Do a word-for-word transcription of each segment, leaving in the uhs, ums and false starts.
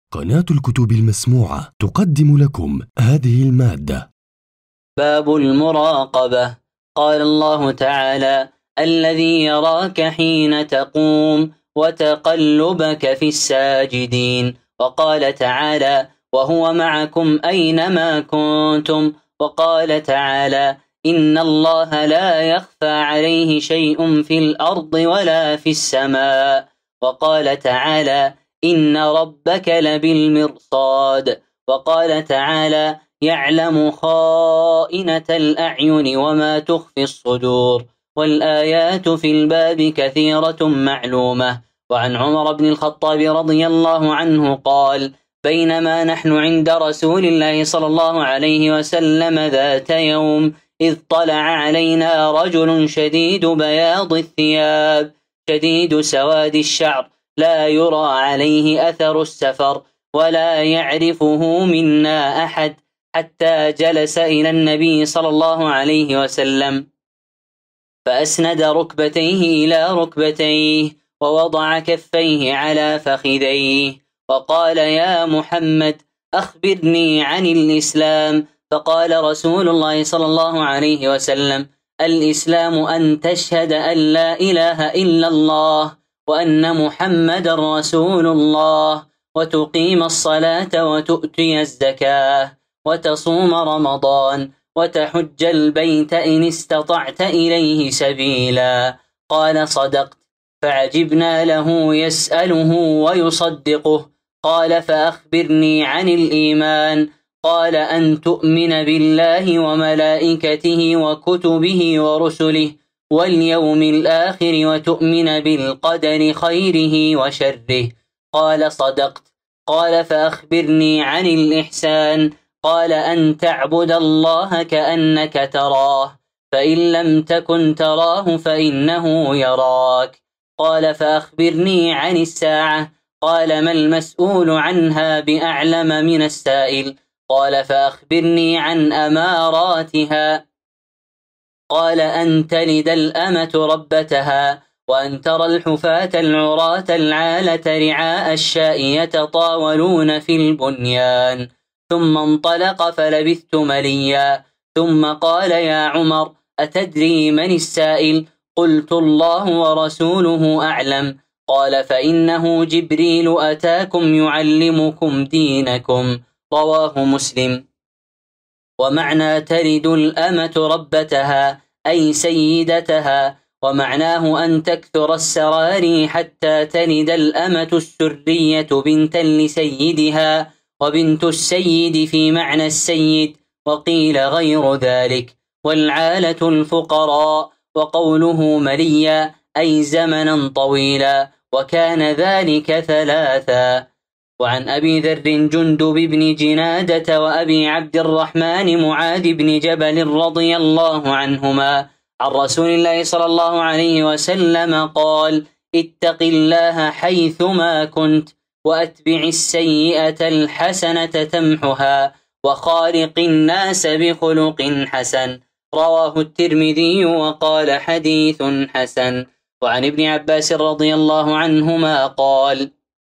قناة الكتب المسموعة تقدم لكم هذه المادة. باب المراقبة. قال الله تعالى: الذي يراك حين تقوم وتقلبك في الساجدين. وقال تعالى: وهو معكم أينما كنتم. وقال تعالى: إن الله لا يخفى عليه شيء في الأرض ولا في السماء. وقال تعالى: إن ربك لبالمرصاد. وقال تعالى: يعلم خائنة الأعين وما تخفي الصدور. والآيات في الباب كثيرة معلومة. وعن عمر بن الخطاب رضي الله عنه قال: بينما نحن عند رسول الله صلى الله عليه وسلم ذات يوم، إذ طلع علينا رجل شديد بياض الثياب شديد سواد الشعر، لا يرى عليه أثر السفر ولا يعرفه منا أحد، حتى جلس إلى النبي صلى الله عليه وسلم فأسند ركبتيه إلى ركبتيه ووضع كفيه على فخذيه وقال: يا محمد، أخبرني عن الإسلام. فقال رسول الله صلى الله عليه وسلم: الإسلام أن تشهد أن لا إله إلا الله وأن محمد رسول الله، وتقيم الصلاة وتؤتي الزكاة وتصوم رمضان وتحج البيت إن استطعت إليه سبيلا. قال: صدقت. فعجبنا له يسأله ويصدقه. قال: فأخبرني عن الإيمان. قال: أن تؤمن بالله وملائكته وكتبه ورسله واليوم الآخر وتؤمن بالقدر خيره وشره. قال: صدقت. قال: فأخبرني عن الإحسان. قال: أن تعبد الله كأنك تراه، فإن لم تكن تراه فإنه يراك. قال: فأخبرني عن الساعة. قال: ما المسؤول عنها بأعلم من السائل. قال: فأخبرني عن أماراتها. قال: أن تلد الأمة ربتها، وأن ترى الحفاة العراة العالة رعاء الشاء يتطاولون في البنيان. ثم انطلق فلبثت مليا، ثم قال: يا عمر، أتدري من السائل؟ قلت: الله ورسوله أعلم. قال: فإنه جبريل أتاكم يعلمكم دينكم. رواه مسلم. ومعنى تلد الأمة ربتها أي سيدتها، ومعناه أن تكثر السراري حتى تلد الأمة السرية بنتا لسيدها، وبنت السيد في معنى السيد، وقيل غير ذلك. والعالة الفقراء. وقوله مليا أي زمنا طويلا، وكان ذلك ثلاثا. وعن أبي ذر جندب بن جنادة وأبي عبد الرحمن معاذ بن جبل رضي الله عنهما عن رسول الله صلى الله عليه وسلم قال: اتق الله حيثما كنت، وأتبع السيئة الحسنة تمحها، وخالق الناس بخلق حسن. رواه الترمذي وقال: حديث حسن. وعن ابن عباس رضي الله عنهما قال: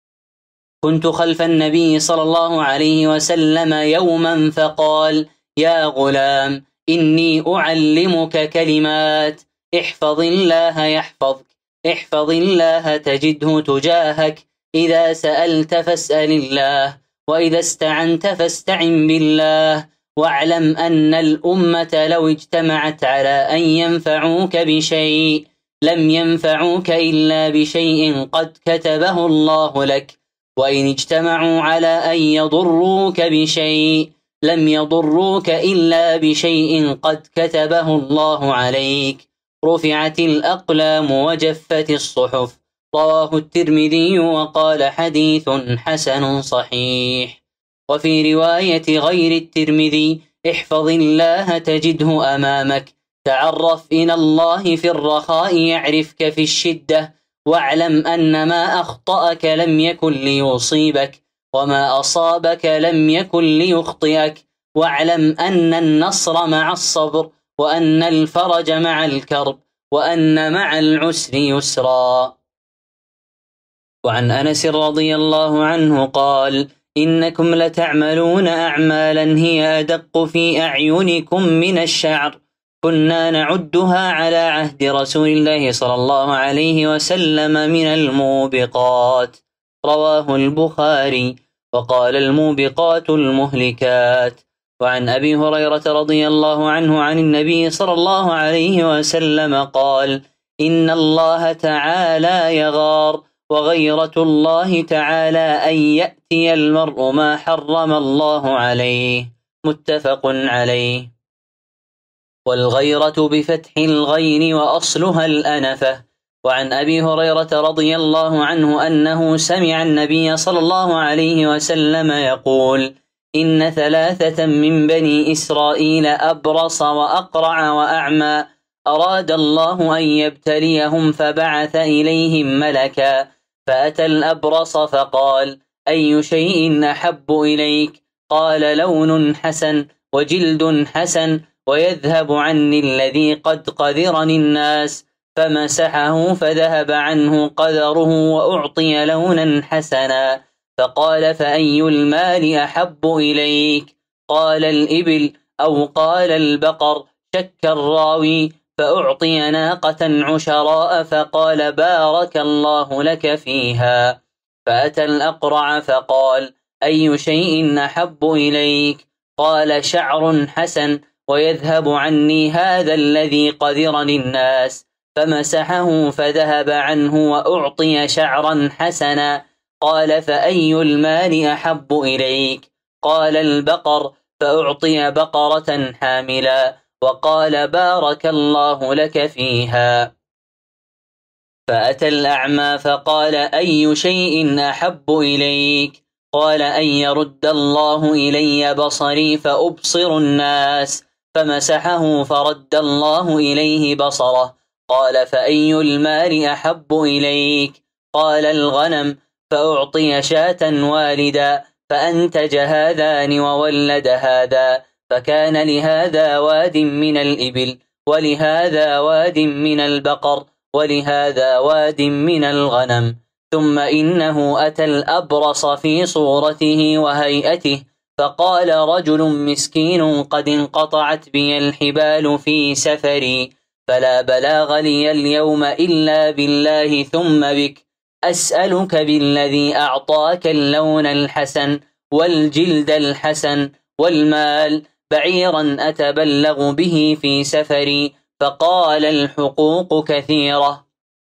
كنت خلف النبي صلى الله عليه وسلم يوما فقال: يا غلام، إني أعلمك كلمات، احفظ الله يحفظك، احفظ الله تجده تجاهك، إذا سألت فاسأل الله، وإذا استعنت فاستعن بالله، واعلم أن الأمة لو اجتمعت على أن ينفعوك بشيء لم ينفعوك إلا بشيء قد كتبه الله لك، وإن اجتمعوا على أن يضروك بشيء لم يضروك إلا بشيء قد كتبه الله عليك. رفعت الأقلام وجفت الصحف. رواه الترمذي وقال: حديث حسن صحيح. وفي رواية غير الترمذي: احفظ الله تجده أمامك، تعرف إلى الله في الرخاء يعرفك في الشدة، واعلم أن ما أخطأك لم يكن ليصيبك، وما أصابك لم يكن ليخطئك، واعلم أن النصر مع الصبر، وأن الفرج مع الكرب، وأن مع العسر يسرا. وعن أنس رضي الله عنه قال: إنكم لتعملون أعمالا هي أدق في أعينكم من الشعر كنا نعدها على عهد رسول الله صلى الله عليه وسلم من الموبقات. رواه البخاري. وقال الموبقات المهلكات. وعن أبي هريرة رضي الله عنه عن النبي صلى الله عليه وسلم قال: إن الله تعالى يغار، وغيرة الله تعالى أن يأتي المرء ما حرم الله عليه. متفق عليه. والغيرة بفتح الغين وأصلها الأنفة. وعن أبي هريرة رضي الله عنه أنه سمع النبي صلى الله عليه وسلم يقول: إن ثلاثة من بني إسرائيل أبرص وأقرع وأعمى أراد الله أن يبتليهم فبعث إليهم ملكا، فأتى الأبرص فقال: أي شيء أحب إليك؟ قال: لون حسن وجلد حسن ويذهب عني الذي قد قذرني الناس، فمسحه فذهب عنه قذره وأعطي لونا حسنا. فقال: فأي المال أحب إليك؟ قال: الإبل أو قال البقر، شك الراوي. فأعطي ناقة عشراء فقال: بارك الله لك فيها. فأتى الأقرع فقال: أي شيء أحب إليك؟ قال: شعر حسن ويذهب عني هذا الذي قذرني الناس، فمسحه فذهب عنه وأعطي شعرا حسنا. قال: فأي المال أحب إليك؟ قال: البقر. فأعطي بقرة حاملا وقال: بارك الله لك فيها. فأتى الأعمى فقال: أي شيء أحب إليك؟ قال: أن يرد الله إلي بصري فأبصر الناس، فمسحه فرد الله إليه بصره. قال: فأي المال أحب إليك؟ قال: الغنم. فأعطي شاة والدا فأنتج هذان وولد هذا، فكان لهذا واد من الإبل ولهذا واد من البقر ولهذا واد من الغنم. ثم إنه أتى الأبرص في صورته وهيئته فقال: رجل مسكين قد انقطعت بي الحبال في سفري، فلا بلاغ لي اليوم إلا بالله ثم بك، أسألك بالذي أعطاك اللون الحسن والجلد الحسن والمال بعيرا أتبلغ به في سفري. فقال: الحقوق كثيرة.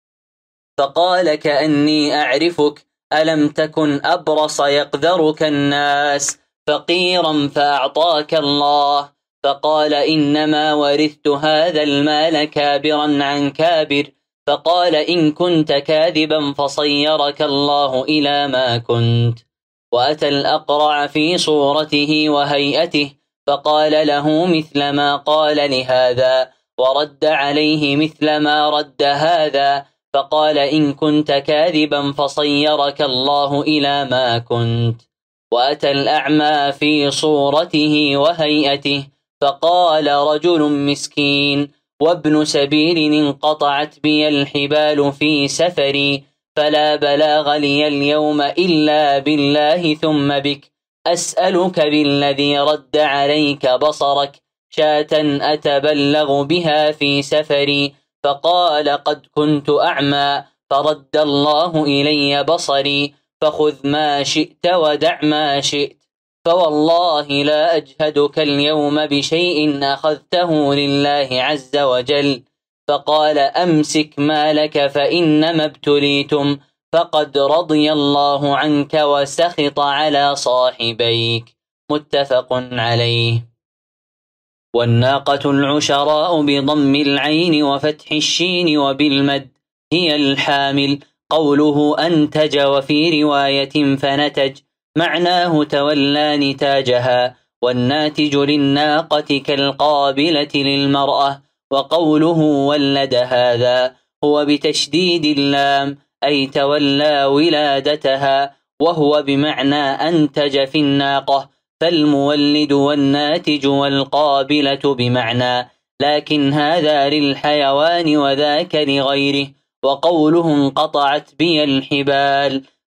فقال: كأني أعرفك، ألم تكن أبرص يقذرك الناس فقيرا فأعطاك الله؟ فقال: إنما ورثت هذا المال كابرا عن كابر. فقال: إن كنت كاذبا فصيرك الله إلى ما كنت. وأتى الأقرع في صورته وهيئته فقال له مثل ما قال لهذا، ورد عليه مثل ما رد هذا. فقال: إن كنت كاذبا فصيرك الله إلى ما كنت. وأتى الأعمى في صورته وهيئته فقال: رجل مسكين وابن سبيل انقطعت بي الحبال في سفري، فلا بلاغ لي اليوم إلا بالله ثم بك، أسألك بالذي رد عليك بصرك شاة أتبلغ بها في سفري. فقال: قد كنت أعمى فرد الله إلي بصري، فخذ ما شئت ودع ما شئت، فوالله لا أجهدك اليوم بشيء أخذته لله عز وجل. فقال: أمسك مالك فإنما ابتليتم، فقد رضي الله عنك وسخط على صاحبيك. متفق عليه. والناقة العشراء بضم العين وفتح الشين وبالمد هي الحامل. قوله أنتج وفي رواية فنتج معناه تولى نتاجها، والناتج للناقة كالقابلة للمرأة. وقوله ولد هذا هو بتشديد اللام أي تولى ولادتها، وهو بمعنى أنتج في الناقة، فالمولد والناتج والقابلة بمعنى، لكن هذا للحيوان وذاك لغيره. وقوله انقطعت بي الحبال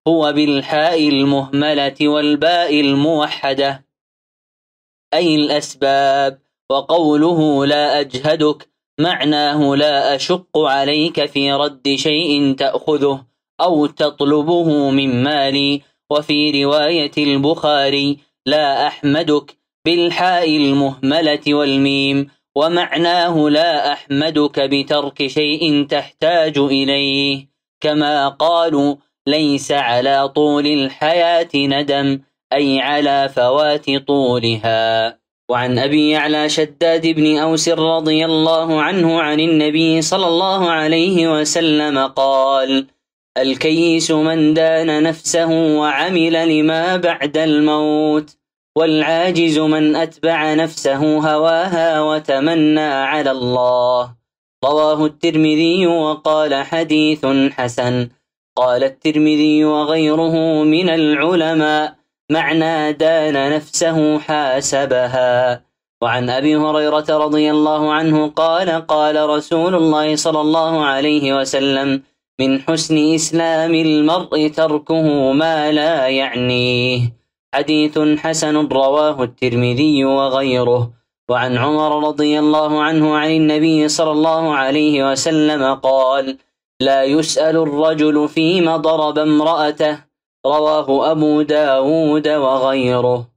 هو بالحاء المهملة والباء الموحدة، أي الأسباب. وقوله لا أجهدك معناه لا أشق عليك في رد شيء تأخذه أو تطلبه من مالي. وفي رواية البخاري لا أحمدك بالحاء المهملة والميم، ومعناه لا أحمدك بترك شيء تحتاج إليه، كما قالوا ليس على طول الحياة ندم، أي على فوات طولها. وعن أبي يعلى شداد بن أوس رضي الله عنه عن النبي صلى الله عليه وسلم قال: الكيس من دان نفسه وعمل لما بعد الموت، والعاجز من أتبع نفسه هواها وتمنى على الله. رواه الترمذي وقال حديث حسن. قال الترمذي وغيره من العلماء معنى دان نفسه حاسبها. وعن أبي هريرة رضي الله عنه قال: قال رسول الله صلى الله عليه وسلم: من حسن إسلام المرء تركه ما لا يعنيه. حديث حسن رواه الترمذي وغيره. وعن عمر رضي الله عنه عن النبي صلى الله عليه وسلم قال: لا يسأل الرجل فيما ضرب امرأته. رواه أبو داود وغيره.